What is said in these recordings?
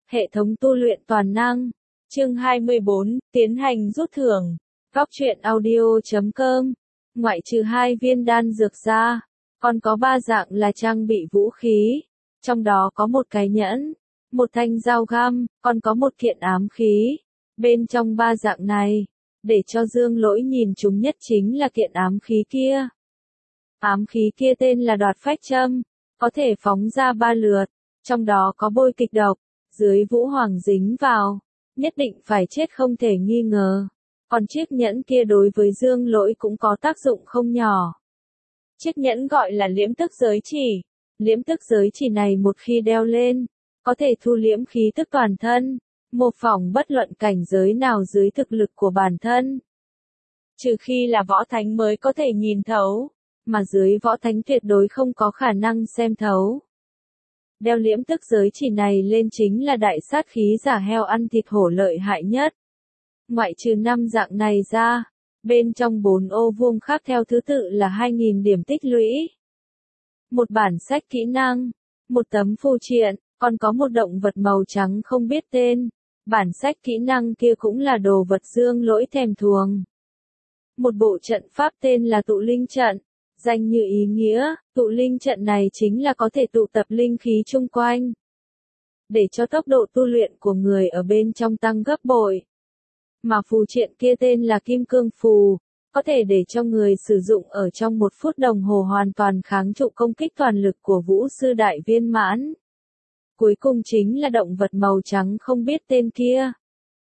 Hệ thống tu luyện toàn năng. Chương 24, tiến hành rút thưởng. Góc truyện audio.com. Ngoại trừ 2 viên đan dược ra, còn có 3 dạng là trang bị vũ khí. Trong đó có một cái nhẫn, một thanh dao găm, còn có một kiện ám khí. Bên trong 3 dạng này, để cho Dương Lỗi nhìn chúng nhất chính là kiện ám khí kia. Ám khí kia tên là Đoạt Phách Châm, có thể phóng ra 3 lượt, trong đó có bôi kịch độc, dưới Vũ Hoàng dính vào, nhất định phải chết không thể nghi ngờ. Còn chiếc nhẫn kia đối với Dương Lỗi cũng có tác dụng không nhỏ. Chiếc nhẫn gọi là liễm tức giới chỉ. Liễm tức giới chỉ này một khi đeo lên, có thể thu liễm khí tức toàn thân, mô phỏng bất luận cảnh giới nào dưới thực lực của bản thân. Trừ khi là võ thánh mới có thể nhìn thấu, mà dưới võ thánh tuyệt đối không có khả năng xem thấu. Đeo liễm tức giới chỉ này lên chính là đại sát khí giả heo ăn thịt hổ lợi hại nhất. Ngoại trừ 5 dạng này ra, bên trong 4 ô vuông khác theo thứ tự là 2.000 điểm tích lũy. Một bản sách kỹ năng, một tấm phù triện, còn có một động vật màu trắng không biết tên. Bản sách kỹ năng kia cũng là đồ vật Dương Lỗi thèm thuồng. Một bộ trận pháp tên là tụ linh trận. Danh như ý nghĩa, tụ linh trận này chính là có thể tụ tập linh khí chung quanh, để cho tốc độ tu luyện của người ở bên trong tăng gấp bội. Mà phù triện kia tên là kim cương phù, có thể để cho người sử dụng ở trong 1 phút đồng hồ hoàn toàn kháng trụ công kích toàn lực của vũ sư đại viên mãn. Cuối cùng chính là động vật màu trắng không biết tên kia.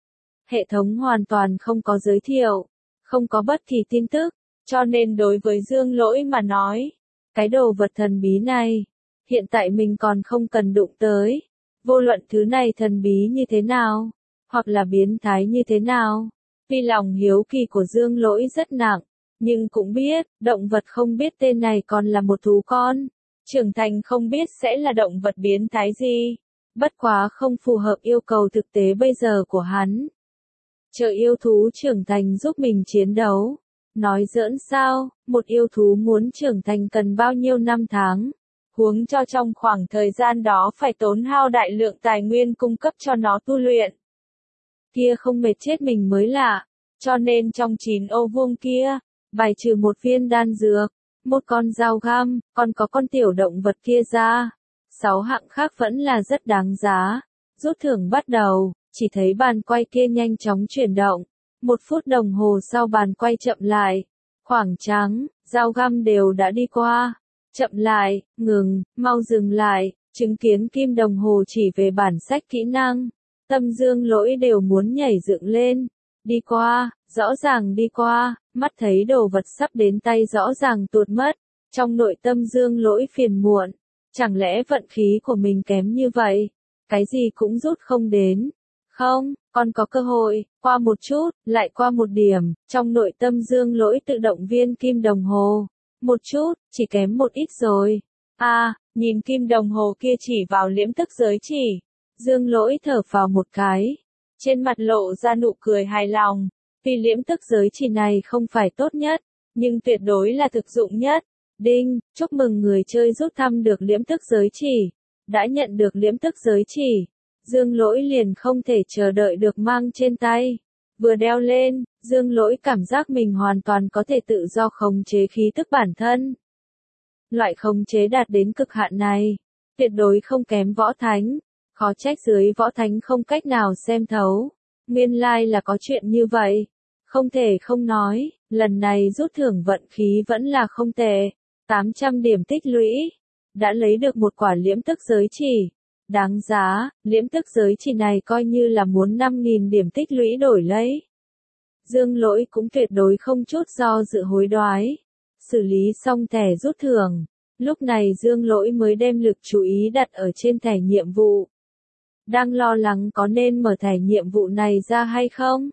Hệ thống hoàn toàn không có giới thiệu, không có bất kỳ tin tức. Cho nên đối với Dương Lỗi mà nói, cái đồ vật thần bí này, hiện tại mình còn không cần đụng tới. Vô luận thứ này thần bí như thế nào, hoặc là biến thái như thế nào. Vì lòng hiếu kỳ của Dương Lỗi rất nặng, nhưng cũng biết, động vật không biết tên này còn là một thú con. Trưởng thành không biết sẽ là động vật biến thái gì. Bất quá không phù hợp yêu cầu thực tế bây giờ của hắn. Chờ yêu thú trưởng thành giúp mình chiến đấu. Nói giỡn sao, một yêu thú muốn trưởng thành cần bao nhiêu năm tháng, huống cho trong khoảng thời gian đó phải tốn hao đại lượng tài nguyên cung cấp cho nó tu luyện. Kia không mệt chết mình mới lạ, cho nên trong 9 ô vuông kia, bài trừ 1 viên đan dược, 1 con dao găm, còn có con tiểu động vật kia ra. 6 hạng khác vẫn là rất đáng giá. Rút thưởng bắt đầu, chỉ thấy bàn quay kia nhanh chóng chuyển động. 1 phút đồng hồ sau bàn quay chậm lại, khoảng trắng, dao găm đều đã đi qua, chậm lại, ngừng, mau dừng lại, chứng kiến kim đồng hồ chỉ về bản sách kỹ năng, tâm Dương Lỗi đều muốn nhảy dựng lên, đi qua, rõ ràng đi qua, mắt thấy đồ vật sắp đến tay rõ ràng tuột mất, trong nội tâm Dương Lỗi phiền muộn, chẳng lẽ vận khí của mình kém như vậy, cái gì cũng rút không đến. Không, còn có cơ hội, qua một chút, lại qua một điểm, trong nội tâm Dương Lỗi tự động viên kim đồng hồ. Một chút, chỉ kém một ít rồi. Nhìn kim đồng hồ kia chỉ vào liễm tức giới chỉ. Dương Lỗi thở phào một cái. Trên mặt lộ ra nụ cười hài lòng. Vì liễm tức giới chỉ này không phải tốt nhất, nhưng tuyệt đối là thực dụng nhất. Đinh, chúc mừng người chơi rút thăm được liễm tức giới chỉ. Đã nhận được liễm tức giới chỉ. Dương Lỗi liền không thể chờ đợi được mang trên tay. Vừa đeo lên, Dương Lỗi cảm giác mình hoàn toàn có thể tự do khống chế khí tức bản thân. Loại khống chế đạt đến cực hạn này, tuyệt đối không kém võ thánh. Khó trách dưới võ thánh không cách nào xem thấu. Nguyên lai là có chuyện như vậy. Không thể không nói, lần này rút thưởng vận khí vẫn là không tệ. 800 điểm tích lũy. Đã lấy được một quả liễm tức giới chỉ. Đáng giá, liễm tức giới chỉ này coi như là muốn 5.000 điểm tích lũy đổi lấy. Dương Lỗi cũng tuyệt đối không chút do dự hối đoái. Xử lý xong thẻ rút thưởng. Lúc này Dương Lỗi mới đem lực chú ý đặt ở trên thẻ nhiệm vụ. Đang lo lắng có nên mở thẻ nhiệm vụ này ra hay không?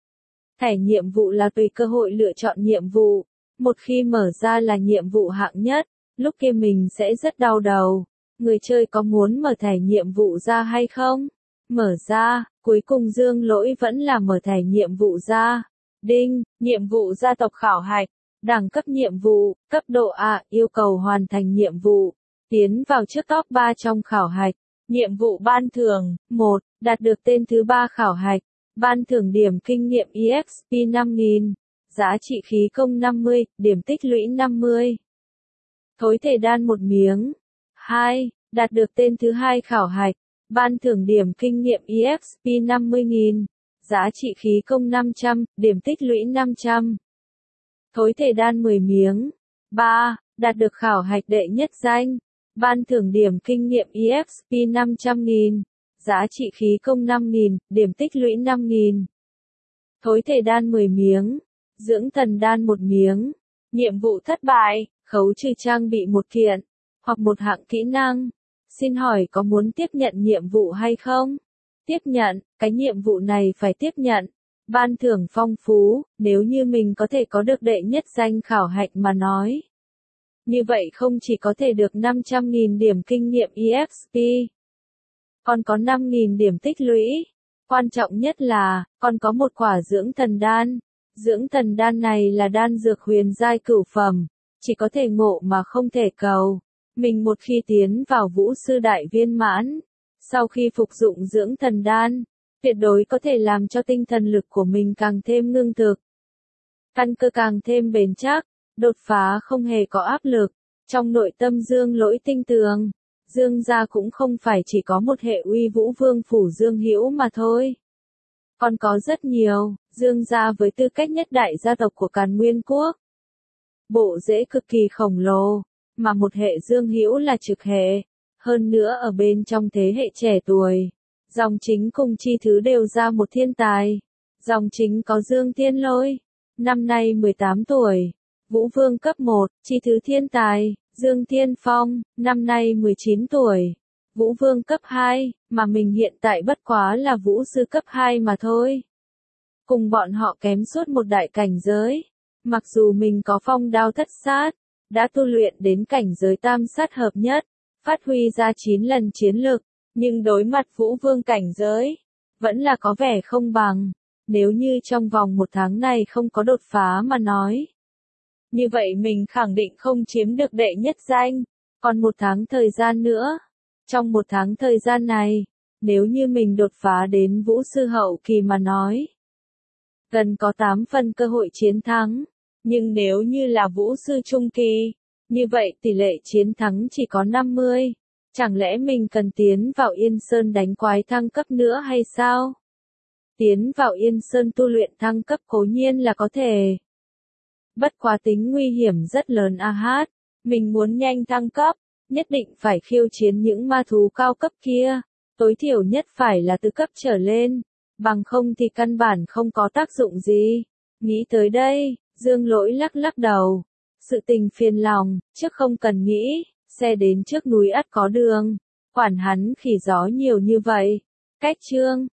Thẻ nhiệm vụ là tùy cơ hội lựa chọn nhiệm vụ. Một khi mở ra là nhiệm vụ hạng nhất, lúc kia mình sẽ rất đau đầu. Người chơi có muốn mở thẻ nhiệm vụ ra hay không? Mở ra, cuối cùng Dương Lỗi vẫn là mở thẻ nhiệm vụ ra. Đinh, nhiệm vụ gia tộc khảo hạch, đẳng cấp nhiệm vụ, cấp độ A, yêu cầu hoàn thành nhiệm vụ, tiến vào trước top 3 trong khảo hạch. Nhiệm vụ ban thưởng, 1, Đạt được tên thứ 3 khảo hạch, ban thưởng điểm kinh nghiệm EXP 5.000, giá trị khí công 50, điểm tích lũy 50. Thối thể đan 1 miếng. 2. Đạt được tên thứ 2 khảo hạch, ban thưởng điểm kinh nghiệm EXP 50.000, giá trị khí công 500, điểm tích lũy 500. Thối thể đan 10 miếng. 3. Đạt được khảo hạch đệ nhất danh, ban thưởng điểm kinh nghiệm EXP 500.000, giá trị khí công 5.000, điểm tích lũy 5.000. Thối thể đan 10 miếng. Dưỡng thần đan 1 miếng. Nhiệm vụ thất bại, khấu trừ trang bị 1 kiện, hoặc 1 hạng kỹ năng. Xin hỏi có muốn tiếp nhận nhiệm vụ hay không? Tiếp nhận, cái nhiệm vụ này phải tiếp nhận. Ban thưởng phong phú, nếu như mình có thể có được đệ nhất danh khảo hạch mà nói. Như vậy không chỉ có thể được 500.000 điểm kinh nghiệm EXP, còn có 5.000 điểm tích lũy. Quan trọng nhất là, còn có 1 quả dưỡng thần đan. Dưỡng thần đan này là đan dược huyền giai cửu phẩm, chỉ có thể ngộ mà không thể cầu. Mình một khi tiến vào vũ sư đại viên mãn, sau khi phục dụng dưỡng thần đan, tuyệt đối có thể làm cho tinh thần lực của mình càng thêm ngưng thực, căn cơ càng thêm bền chắc, đột phá không hề có áp lực. Trong nội tâm Dương Lỗi tinh tường, Dương gia cũng không phải chỉ có một hệ uy vũ vương phủ Dương Hữu mà thôi. Còn có rất nhiều, Dương gia với tư cách nhất đại gia tộc của Càn Nguyên Quốc. Bộ rễ cực kỳ khổng lồ, mà một hệ Dương Hữu là trực hệ, hơn nữa ở bên trong thế hệ trẻ tuổi. Dòng chính cùng Chi Thứ đều ra một thiên tài. Dòng chính có Dương Thiên Lôi, năm nay 18 tuổi, Vũ Vương cấp 1, Chi Thứ thiên tài, Dương Thiên Phong, năm nay 19 tuổi, Vũ Vương cấp 2, mà mình hiện tại bất quá là Vũ Sư cấp 2 mà thôi. Cùng bọn họ kém suốt một đại cảnh giới. Mặc dù mình có phong đao thất sát, đã tu luyện đến cảnh giới tam sát hợp nhất, phát huy ra 9 lần chiến lực, nhưng đối mặt Vũ Vương cảnh giới, vẫn là có vẻ không bằng. Nếu như trong vòng 1 tháng này không có đột phá mà nói, như vậy mình khẳng định không chiếm được đệ nhất danh. Còn 1 tháng thời gian nữa, trong 1 tháng thời gian này, nếu như mình đột phá đến Vũ Sư hậu kỳ mà nói, gần có 8 phần cơ hội chiến thắng. Nhưng nếu như là Vũ Sư trung kỳ, như vậy tỷ lệ chiến thắng chỉ có 50. Chẳng lẽ mình cần tiến vào Yên Sơn đánh quái thăng cấp nữa hay sao? Tiến vào Yên Sơn tu luyện thăng cấp cố nhiên là có thể. Bất quá tính nguy hiểm rất lớn a hát. Mình muốn nhanh thăng cấp, nhất định phải khiêu chiến những ma thú cao cấp kia. Tối thiểu nhất phải là từ cấp trở lên, bằng không thì căn bản không có tác dụng gì. Nghĩ tới đây, Dương Lỗi lắc lắc đầu. Sự tình phiền lòng, trước không cần nghĩ, xe đến trước núi ắt có đường. Quản hắn khỉ gió nhiều như vậy. Cách chương